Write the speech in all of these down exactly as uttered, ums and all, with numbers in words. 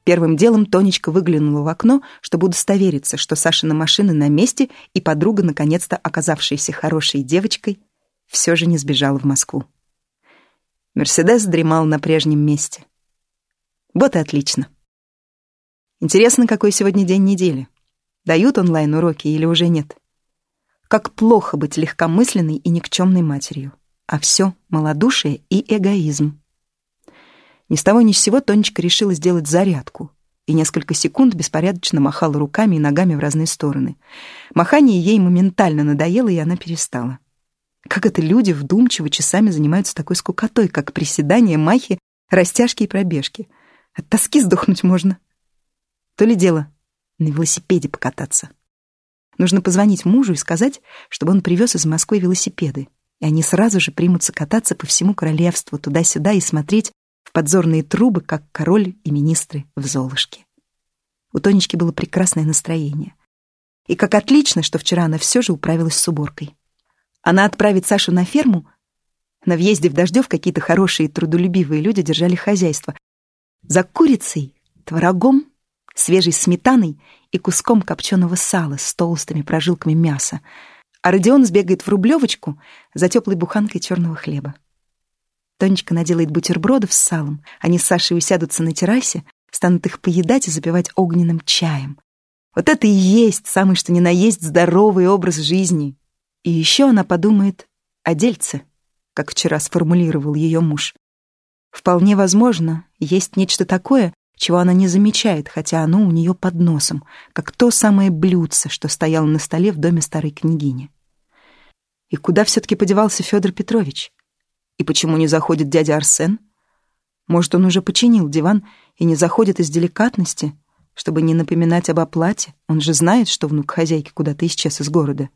Первым делом Тонечка выглянула в окно, чтобы удостовериться, что Сашина машина на месте, и подруга, наконец-то оказавшаяся хорошей девочкой, все же не сбежала в Москву. Мерседес дремал на прежнем месте. Вот и отлично. Интересно, какой сегодня день недели. Дают онлайн-уроки или уже нет? Как плохо быть легкомысленной и никчемной матерью. А все малодушие и эгоизм. Ни с того ни с сего Тонечка решила сделать зарядку и несколько секунд беспорядочно махала руками и ногами в разные стороны. Махание ей моментально надоело, и она перестала. Как это люди вдумчиво часами занимаются такой скукотой, как приседания, махи, растяжки и пробежки? От тоски сдохнуть можно. То ли дело на велосипеде покататься. Нужно позвонить мужу и сказать, чтобы он привез из Москвы велосипеды, и они сразу же примутся кататься по всему королевству, туда-сюда, и смотреть в подзорные трубы, как король и министры в Золушке. У Тонечки было прекрасное настроение. И как отлично, что вчера она все же управилась с уборкой. Она отправит Сашу на ферму. На въезде в Дождев какие-то хорошие трудолюбивые люди держали хозяйство. За курицей, творогом, свежей сметаной и куском копченого сала с толстыми прожилками мяса. А Родион сбегает в Рублевочку за теплой буханкой черного хлеба. Тонечка наделает бутербродов с салом. Они с Сашей усядутся на террасе, станут их поедать и запивать огненным чаем. Вот это и есть самый что ни на есть здоровый образ жизни. И еще она подумает о дельце, как вчера сформулировал ее муж. Вполне возможно, есть нечто такое, чего она не замечает, хотя оно у нее под носом, как то самое блюдце, что стояло на столе в доме старой княгини. И куда все-таки подевался Федор Петрович? И почему не заходит дядя Арсен? Может, он уже починил диван и не заходит из деликатности, чтобы не напоминать об оплате? Он же знает, что внук хозяйки куда-то исчез из города.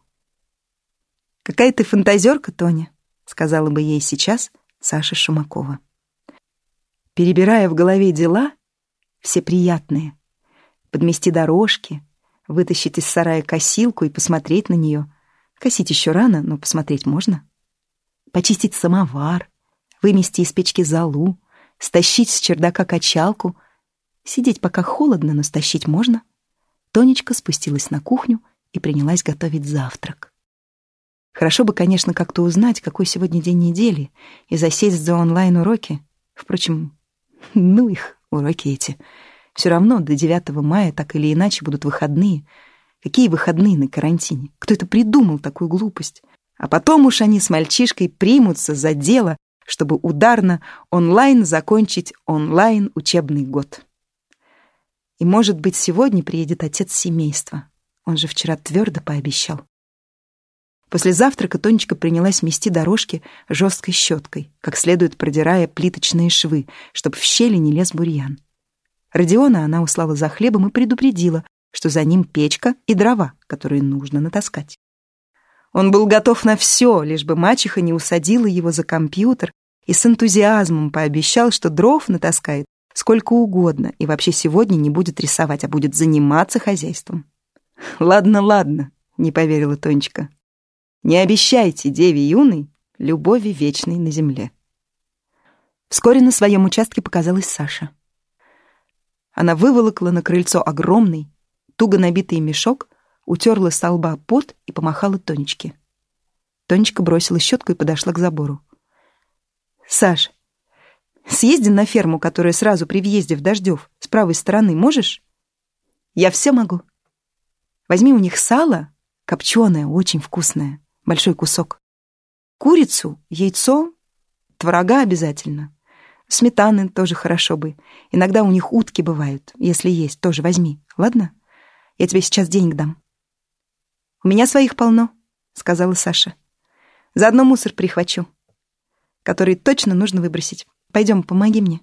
«Какая ты фантазерка, Тоня», — сказала бы ей сейчас Саша Шумакова. Перебирая в голове дела, все приятные, подмести дорожки, вытащить из сарая косилку и посмотреть на нее. Косить еще рано, но посмотреть можно. Почистить самовар, вымести из печки золу, стащить с чердака качалку. Сидеть пока холодно, но стащить можно. Тонечка спустилась на кухню и принялась готовить завтрак. Хорошо бы, конечно, как-то узнать, какой сегодня день недели, и засесть за онлайн-уроки. Впрочем, ну их, уроки эти. Все равно до девятого мая так или иначе будут выходные. Какие выходные на карантине? Кто это придумал, такую глупость? А потом уж они с мальчишкой примутся за дело, чтобы ударно онлайн закончить онлайн-учебный год. И, может быть, сегодня приедет отец семейства. Он же вчера твердо пообещал. После завтрака Тонечка принялась мести дорожки жесткой щеткой, как следует продирая плиточные швы, чтобы в щели не лез бурьян. Родиона она услала за хлебом и предупредила, что за ним печка и дрова, которые нужно натаскать. Он был готов на все, лишь бы мачеха не усадила его за компьютер, и с энтузиазмом пообещал, что дров натаскает сколько угодно и вообще сегодня не будет рисовать, а будет заниматься хозяйством. «Ладно, ладно», — не поверила Тонечка. «Не обещайте деве юной любови вечной на земле». Вскоре на своем участке показалась Саша. Она выволокла на крыльцо огромный, туго набитый мешок, утерла со лба пот и помахала Тонечке. Тонечка бросила щетку и подошла к забору. «Саш, съезди на ферму, которая сразу при въезде в Дождев, с правой стороны, можешь?» «Я все могу. Возьми у них сало, копченое, очень вкусное, большой кусок. Курицу, яйцо, творога обязательно. Сметаны тоже хорошо бы. Иногда у них утки бывают, если есть, тоже возьми, ладно? Я тебе сейчас денег дам». «У меня своих полно», — сказала Саша. «Заодно мусор прихвачу, который точно нужно выбросить. Пойдем, помоги мне».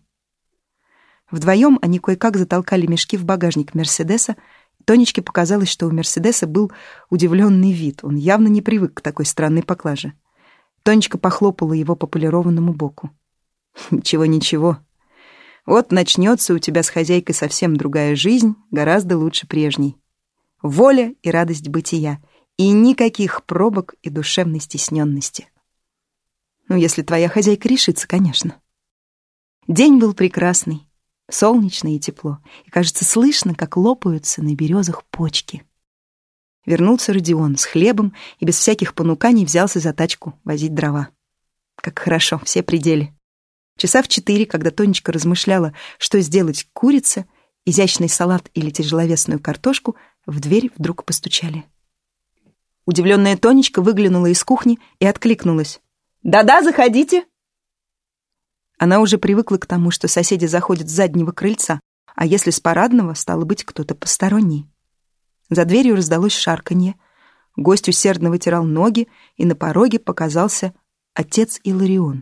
Вдвоем они кое-как затолкали мешки в багажник Мерседеса. Тонечке показалось, что у Мерседеса был удивленный вид. Он явно не привык к такой странной поклаже. Тонечка похлопала его по полированному боку. «Ничего-ничего. Вот начнется у тебя с хозяйкой совсем другая жизнь, гораздо лучше прежней. Воля и радость бытия, и никаких пробок и душевной стесненности. Ну, если твоя хозяйка решится, конечно». День был прекрасный. Солнечно и тепло, и, кажется, слышно, как лопаются на березах почки. Вернулся Родион с хлебом и без всяких понуканий взялся за тачку возить дрова. Как хорошо, все при деле. Часа в четыре, когда Тонечка размышляла, что сделать курице, изящный салат или тяжеловесную картошку, в дверь вдруг постучали. Удивленная Тонечка выглянула из кухни и откликнулась. «Да-да, заходите!» Она уже привыкла к тому, что соседи заходят с заднего крыльца, а если с парадного, стало быть, кто-то посторонний. За дверью раздалось шарканье, гость усердно вытирал ноги, и на пороге показался отец Иларион.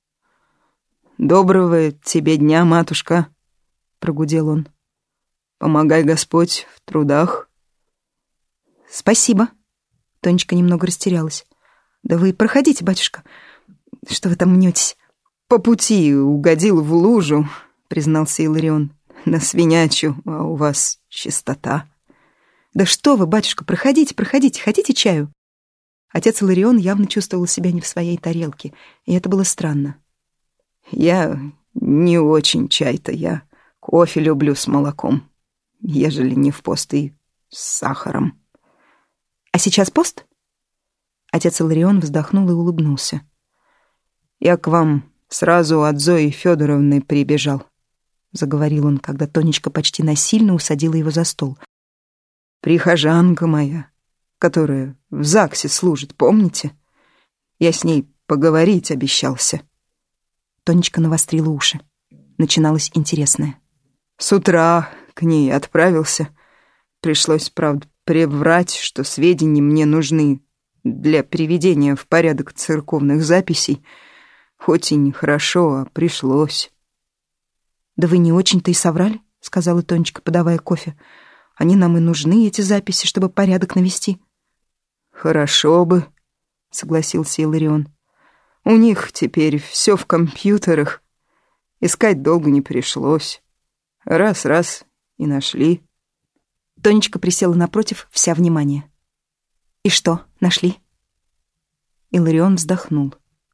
«Доброго тебе дня, матушка!» — прогудел он. «Помогай Господь в трудах». «Спасибо». Тонечка немного растерялась. «Да вы проходите, батюшка. Что вы там мнетесь?» «По пути угодил в лужу», — признался Иларион. «На свинячью, а у вас чистота». «Да что вы, батюшка, проходите, проходите. Хотите чаю?» Отец Иларион явно чувствовал себя не в своей тарелке, и это было странно. «Я не очень чай-то, я кофе люблю с молоком, ежели не в пост и с сахаром». «А сейчас пост?» Отец Иларион вздохнул и улыбнулся. «Я к вам сразу от Зои Федоровны прибежал», — заговорил он, когда Тонечка почти насильно усадила его за стол. «Прихожанка моя, которая в ЗАГСе служит, помните? Я с ней поговорить обещался». Тонечка навострила уши. Начиналось интересное. «С утра к ней отправился. Пришлось, правда, приврать, что сведения мне нужны для приведения в порядок церковных записей. Хоть и нехорошо, а пришлось». «Да вы не очень-то и соврали», — сказала Тонечка, подавая кофе. «Они нам и нужны, эти записи, чтобы порядок навести». «Хорошо бы», — согласился Иларион. «У них теперь все в компьютерах. Искать долго не пришлось. Раз-раз и нашли». Тонечка присела напротив, вся внимание. «И что, нашли?» Иларион вздохнул.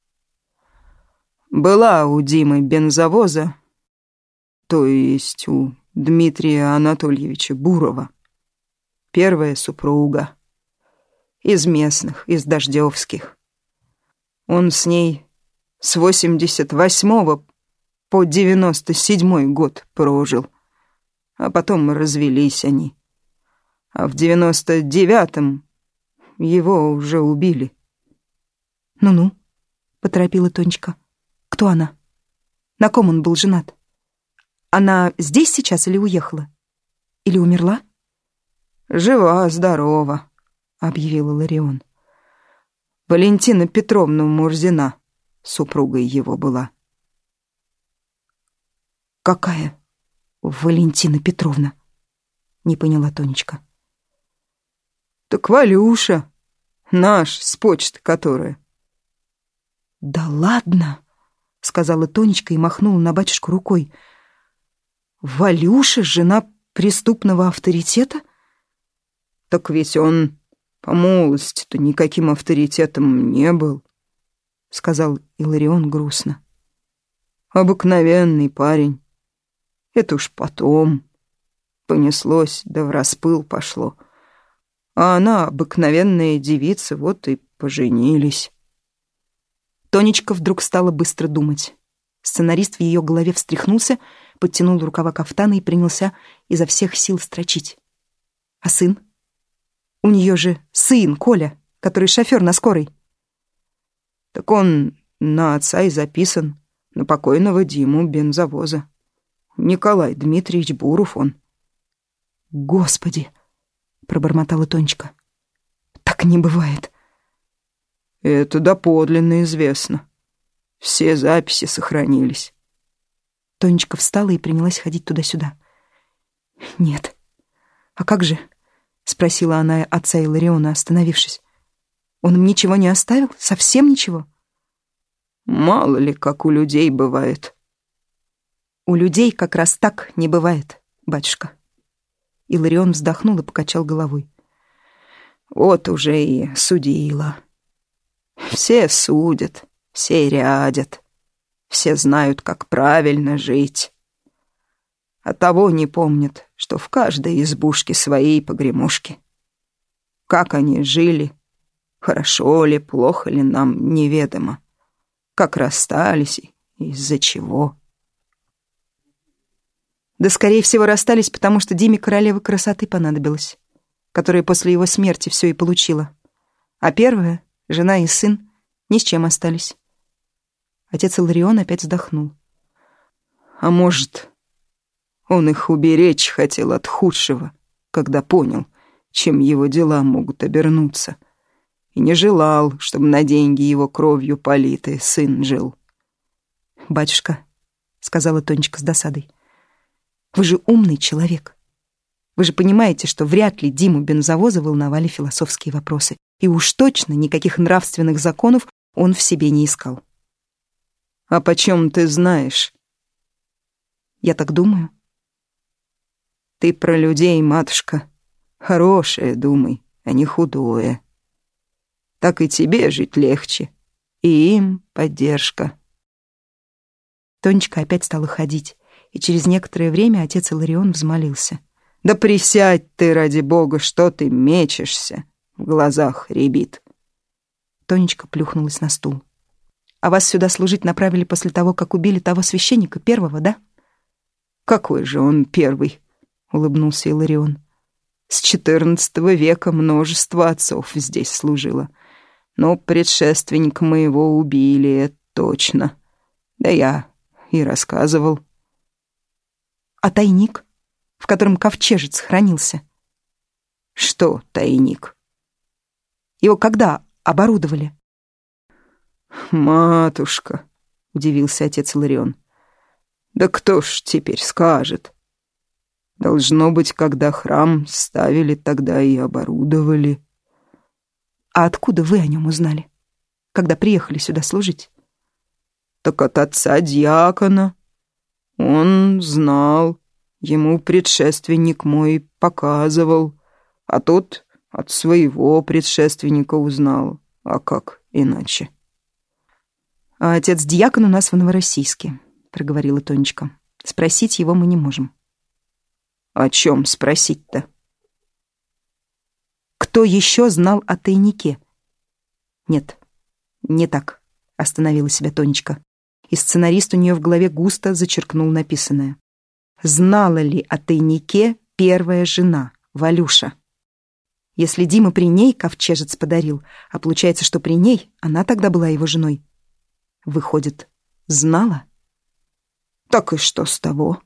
«Была у Димы бензовоза, то есть у Дмитрия Анатольевича Бурова, первая супруга, из местных, из дождевских. Он с ней с восемьдесят восьмого по девяносто седьмой год прожил, а потом развелись они. А в девяносто девятом его уже убили». «Ну-ну», — поторопила Тонечка. «Кто она? На ком он был женат? Она здесь сейчас или уехала? Или умерла?» «Жива, здорова», — объявил Иларион. «Валентина Петровна Мурзина супругой его была». «Какая Валентина Петровна?» — не поняла Тонечка. «Так Валюша, наш, с почты которая». «Да ладно!» — сказала Тонечка и махнула на батюшку рукой. «Валюша, жена преступного авторитета?» «Так ведь он по молодости-то никаким авторитетом не был», — сказал Иларион грустно. «Обыкновенный парень. Это уж потом понеслось, да в распыл пошло. А она обыкновенная девица, вот и поженились». Тонечка вдруг стала быстро думать. Сценарист в ее голове встряхнулся, подтянул рукава кафтана и принялся изо всех сил строчить. «А сын? У нее же сын, Коля, который шофер на скорой». «Так он на отца и записан, на покойного Диму бензовоза. Николай Дмитриевич Буров он». «Господи!» — пробормотала Тонечка. «Так не бывает». «Это доподлинно известно. Все записи сохранились». Тонечка встала и принялась ходить туда-сюда. «Нет. А как же?» — спросила она отца Илариона, остановившись. «Он им ничего не оставил? Совсем ничего?» «Мало ли, как у людей бывает». «У людей как раз так не бывает, батюшка». Иларион вздохнул и покачал головой. «Вот уже и судила. Все судят, все рядят, все знают, как правильно жить. а того не помнят, что в каждой избушке свои погремушки. Как они жили, хорошо ли, плохо ли, нам неведомо. Как расстались и из-за чего. Да, скорее всего, расстались, потому что Диме королева красоты понадобилась, которая после его смерти все и получила. А первая, жена и сын, ни с чем остались. Отец Иларион опять вздохнул. А может, он их уберечь хотел от худшего, когда понял, чем его дела могут обернуться, и не желал, чтобы на деньги его кровью политый сын жил. «Батюшка», — сказала Тонечка с досадой, — «вы же умный человек. Вы же понимаете, что вряд ли Диму Бензовоза волновали философские вопросы, и уж точно никаких нравственных законов он в себе не искал». «А почем ты знаешь?» «Я так думаю». «Ты про людей, матушка, хорошее думай, а не худое. Так и тебе жить легче, и им поддержка». Тонечка опять стала ходить, и через некоторое время отец Иларион взмолился. «Да присядь ты, ради бога, что ты мечешься?» В глазах рябит. Тонечка плюхнулась на стул. «А вас сюда служить направили после того, как убили того священника первого, да?» «Какой же он первый?» — улыбнулся Иларион. «С четырнадцатого века множество отцов здесь служило. Но предшественника моего убили, это точно. Да я и рассказывал». «А тайник, в котором ковчежец хранился?» «Что тайник?» «Его когда оборудовали?» «Матушка», — удивился отец Иларион, — «да кто ж теперь скажет? Должно быть, когда храм ставили, тогда и оборудовали». «А откуда вы о нем узнали, когда приехали сюда служить?» «Так от отца дьякона. Он знал, ему предшественник мой показывал, а тот от своего предшественника узнал. А как иначе?» «А отец-дьякон у нас в Новороссийске», — проговорила Тонечка. «Спросить его мы не можем». «О чем спросить-то?» «Кто еще знал о тайнике?» «Нет, не так», — остановила себя Тонечка. И сценарист у нее в голове густо зачеркнул написанное. «Знала ли о тайнике первая жена, Валюша? Если Дима при ней ковчежец подарил, а получается, что при ней она тогда была его женой. Выходит, знала?» «Так и что с того?»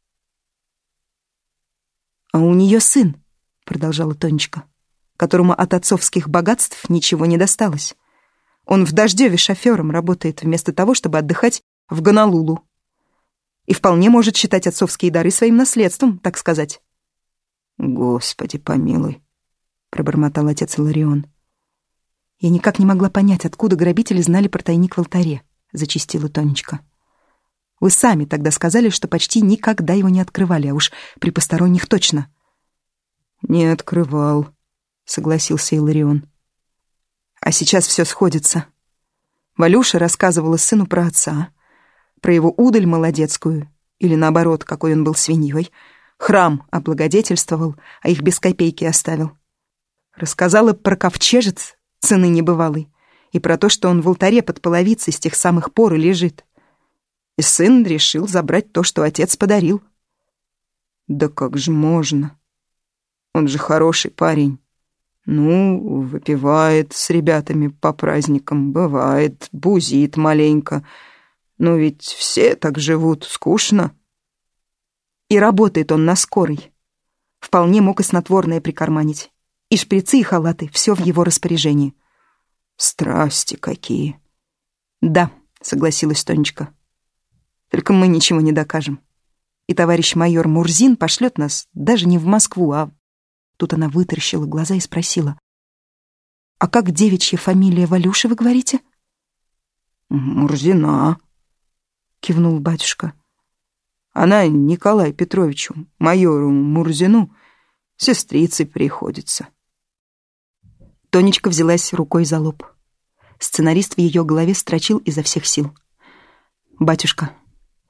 «А у нее сын», — продолжала Тонечка, которому от отцовских богатств ничего не досталось. Он в Дождеве шофером работает вместо того, чтобы отдыхать в Гонолулу. И вполне может считать отцовские дары своим наследством, так сказать». «Господи помилуй», — пробормотал отец Иларион. «Я никак не могла понять, откуда грабители знали про тайник в алтаре», — зачастила Тонечка. «Вы сами тогда сказали, что почти никогда его не открывали, а уж при посторонних точно». «Не открывал», — согласился Иларион. «А сейчас все сходится. Валюша рассказывала сыну про отца, про его удаль молодецкую, или наоборот, какой он был свиньей. Храм облагодетельствовал, а их без копейки оставил. Рассказала про ковчежец, цены небывалой, и про то, что он в алтаре под половицей с тех самых пор и лежит. И сын решил забрать то, что отец подарил». «Да как же можно? Он же хороший парень. Ну, выпивает с ребятами по праздникам, бывает, бузит маленько. Но ведь все так живут, скучно». «И работает он на скорой. Вполне мог и снотворное прикарманить. И шприцы, и халаты, все в его распоряжении». «Страсти какие!» «Да», — согласилась Тонечка. «Только мы ничего не докажем. И товарищ майор Мурзин пошлет нас даже не в Москву, а...» Тут она вытаращила глаза и спросила. «А как девичья фамилия Валюши, вы говорите?» «Мурзина», — кивнул батюшка. «Она Николаю Петровичу, майору Мурзину, сестрицей приходится». Тонечка взялась рукой за лоб. Сценарист в ее голове строчил изо всех сил. «Батюшка,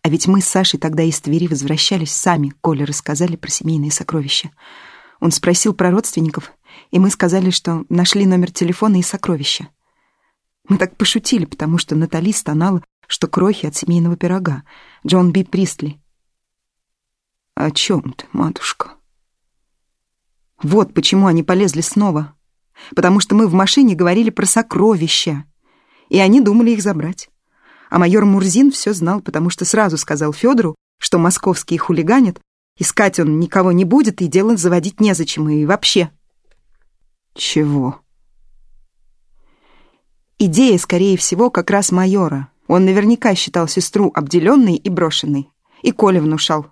А ведь мы с Сашей тогда из Твери возвращались сами. Коле рассказали про семейные сокровища. Он спросил про родственников, и мы сказали, что нашли номер телефона и сокровища. Мы так пошутили, потому что Натали стонала, что крохи от семейного пирога. Джон Би Пристли. «О чем ты, матушка?» Вот почему они полезли снова. Потому что мы в машине говорили про сокровища, и они думали их забрать. А майор Мурзин все знал, потому что сразу сказал Федору, что московские хулиганят, искать он никого не будет, и дело заводить незачем, и вообще. Чего? Идея, скорее всего, как раз майора. Он наверняка считал сестру обделенной и брошенной. И Коля внушал.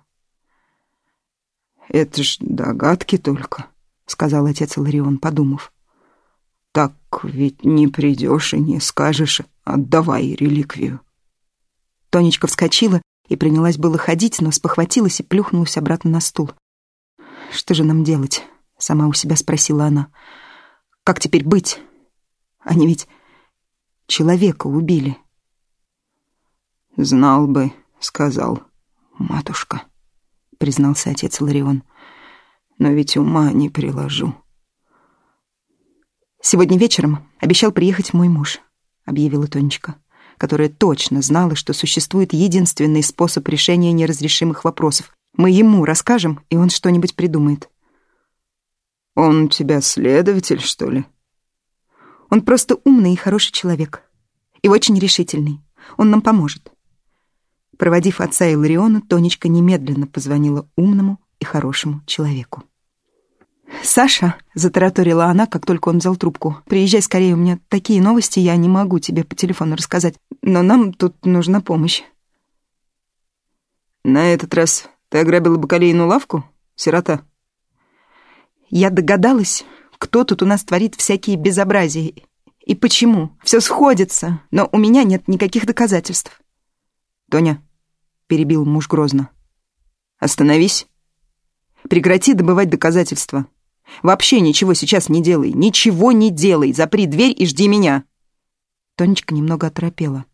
«Это ж догадки только», — сказал отец Иларион, подумав. «Так ведь не придешь и не скажешь, отдавай реликвию». Тонечка вскочила и принялась было ходить, но спохватилась и плюхнулась обратно на стул. «Что же нам делать?» — сама у себя спросила она. «Как теперь быть? Они ведь человека убили». «Знал бы, — сказал, — матушка», — признался отец Иларион. «Но ведь ума не приложу». «Сегодня вечером обещал приехать мой муж», — объявила Тонечка, которая точно знала, что существует единственный способ решения неразрешимых вопросов. Мы ему расскажем, и он что-нибудь придумает. «Он у тебя следователь, что ли?» «Он просто умный и хороший человек. И очень решительный. Он нам поможет». Проводив отца Илариона, Тонечка немедленно позвонила умному и хорошему человеку. «Саша», — затараторила она, как только он взял трубку, «приезжай скорее, у меня такие новости, я не могу тебе по телефону рассказать, но нам тут нужна помощь». «На этот раз ты ограбила бакалейную лавку, сирота?» «Я догадалась, кто тут у нас творит всякие безобразия и почему. Все сходится, но у меня нет никаких доказательств». «Тоня», — перебил муж грозно, — «остановись. Прекрати добывать доказательства. Вообще ничего сейчас не делай, ничего не делай. Запри дверь и жди меня». Тонечка немного оторопела.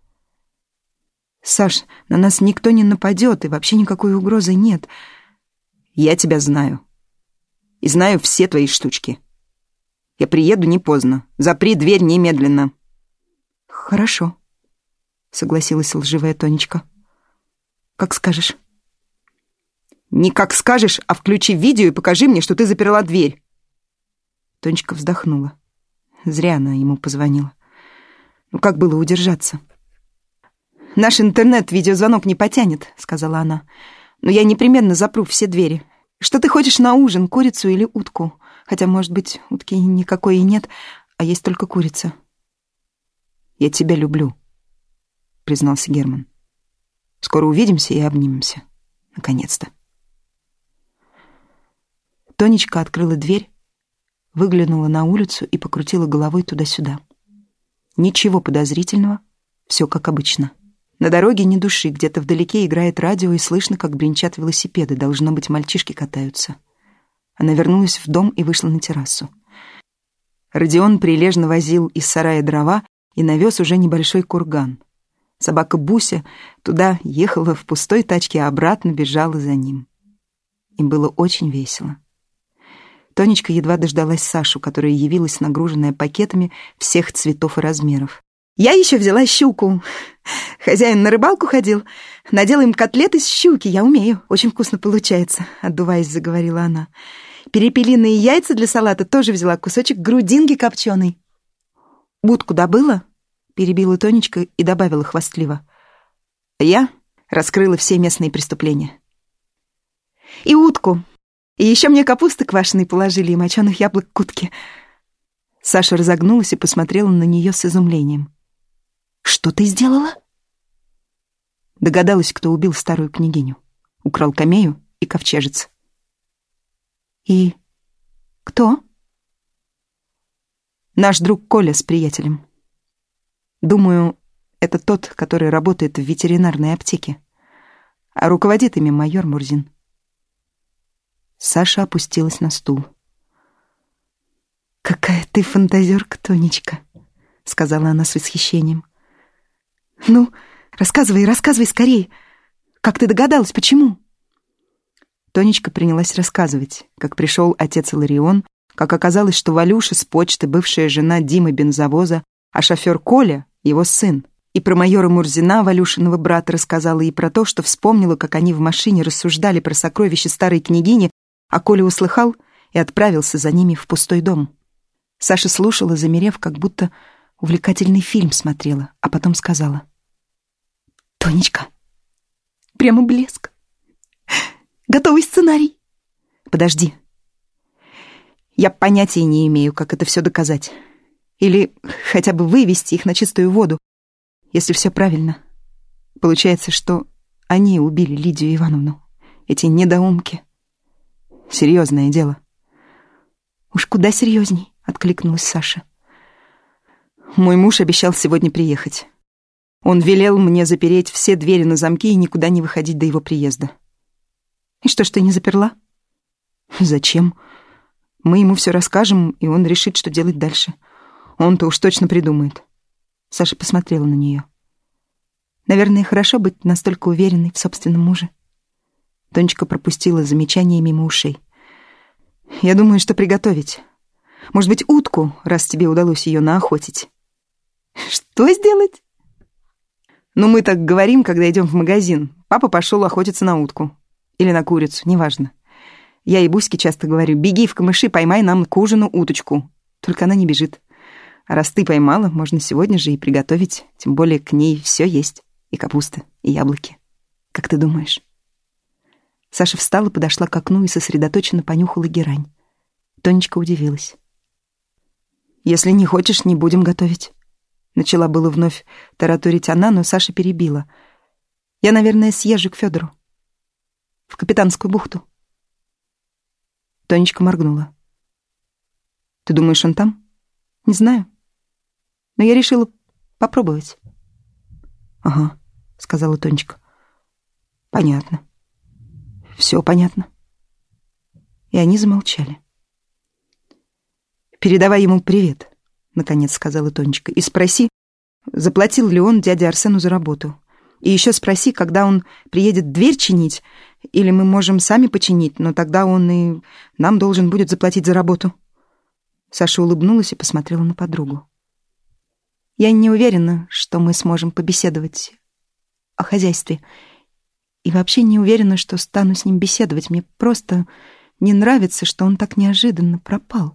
«Саш, на нас никто не нападет, и вообще никакой угрозы нет». «Я тебя знаю. И знаю все твои штучки. Я приеду не поздно. Запри дверь немедленно». «Хорошо», — согласилась лживая Тонечка. «Как скажешь». «Не как скажешь, а включи видео и покажи мне, что ты заперла дверь». Тонечка вздохнула. Зря она ему позвонила. Ну как было удержаться? «Наш интернет видеозвонок не потянет», — сказала она. «Но я непременно запру все двери. Что ты хочешь на ужин, курицу или утку? Хотя, может быть, утки никакой и нет, а есть только курица». «Я тебя люблю», — признался Герман. «Скоро увидимся и обнимемся. Наконец-то». Тонечка открыла дверь, выглянула на улицу и покрутила головой туда-сюда. Ничего подозрительного, все как обычно. На дороге ни души, где-то вдалеке играет радио и слышно, как бренчат велосипеды, должно быть, мальчишки катаются. Она вернулась в дом и вышла на террасу. Родион прилежно возил из сарая дрова и навез уже небольшой курган. Собака Буся туда ехала в пустой тачке, а обратно бежала за ним. Им было очень весело. Тонечка едва дождалась Сашу, которая явилась нагруженная пакетами всех цветов и размеров. «Я еще взяла щуку. Хозяин на рыбалку ходил. Надела им котлеты с щуки. Я умею. Очень вкусно получается», — отдуваясь, заговорила она. «Перепелиные яйца для салата тоже взяла, кусочек грудинки копченой». «Утку добыла?» — перебила Тонечка и добавила хвастливо. «Я раскрыла все местные преступления». «И утку. И еще мне капусты квашеной положили и моченых яблок к утке». Саша разогнулась и посмотрела на нее с изумлением. «Что ты сделала?» Догадалась, кто убил старую княгиню. Украл камею и ковчежец. «И кто?» «Наш друг Коля с приятелем. Думаю, это тот, который работает в ветеринарной аптеке. А руководит ими майор Мурзин». Саша опустилась на стул. «Какая ты фантазерка, Тонечка», — сказала она с восхищением. «Ну, рассказывай, рассказывай скорей. Как ты догадалась, почему?» Тонечка принялась рассказывать, как пришел отец Иларион, как оказалось, что Валюша с почты бывшая жена Димы бензовоза, а шофер Коля — его сын. И про майора Мурзина, Валюшиного брата, рассказала, и про то, что вспомнила, как они в машине рассуждали про сокровища старой княгини, а Коля услыхал и отправился за ними в пустой дом. Саша слушала, замерев, как будто увлекательный фильм смотрела, а потом сказала: «Тонечка, прямо блеск. Готовый сценарий». «Подожди. Я понятия не имею, как это все доказать. Или хотя бы вывести их на чистую воду, если все правильно. Получается, что они убили Лидию Ивановну, эти недоумки. Серьезное дело». «Уж куда серьезней», — откликнулась Саша. «Мой муж обещал сегодня приехать. Он велел мне запереть все двери на замки и никуда не выходить до его приезда». «И что ж ты не заперла?» «Зачем? Мы ему все расскажем, и он решит, что делать дальше. Он-то уж точно придумает». Саша посмотрела на нее. «Наверное, хорошо быть настолько уверенной в собственном муже». Тонечка пропустила замечание мимо ушей. «Я думаю, что приготовить. Может быть, утку, раз тебе удалось ее наохотить». «Что сделать?» «Ну, мы так говорим, когда идем в магазин. Папа пошел охотиться на утку. Или на курицу, неважно. Я и Буське часто говорю: беги в камыши, поймай нам к ужину уточку. Только она не бежит. А раз ты поймала, можно сегодня же и приготовить. Тем более к ней все есть. И капуста, и яблоки. Как ты думаешь?» Саша встала, подошла к окну и сосредоточенно понюхала герань. Тонечка удивилась. «Если не хочешь, не будем готовить». Начала было вновь тараторить она, но Саша перебила. «Я, наверное, съезжу к Федору. В Капитанскую бухту». Тонечка моргнула. «Ты думаешь, он там?» «Не знаю. Но я решила попробовать». «Ага», — сказала Тонечка. «Понятно. Все понятно». И они замолчали. «Передавай ему привет», — наконец сказала Тонечка, «и спроси, заплатил ли он дяде Арсену за работу. И еще спроси, когда он приедет дверь чинить, или мы можем сами починить, но тогда он и нам должен будет заплатить за работу». Саша улыбнулась и посмотрела на подругу. «Я не уверена, что мы сможем побеседовать о хозяйстве. И вообще не уверена, что стану с ним беседовать. Мне просто не нравится, что он так неожиданно пропал».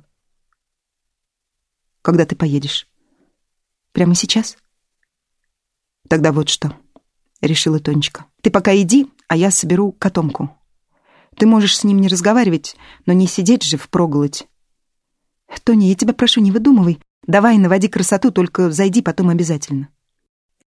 «Когда ты поедешь?» «Прямо сейчас?» «Тогда вот что», — решила Тонечка. «Ты пока иди, а я соберу котомку. Ты можешь с ним не разговаривать, но не сидеть же впроголодь». «Тоня, я тебя прошу, не выдумывай. Давай, наводи красоту, только зайди потом обязательно».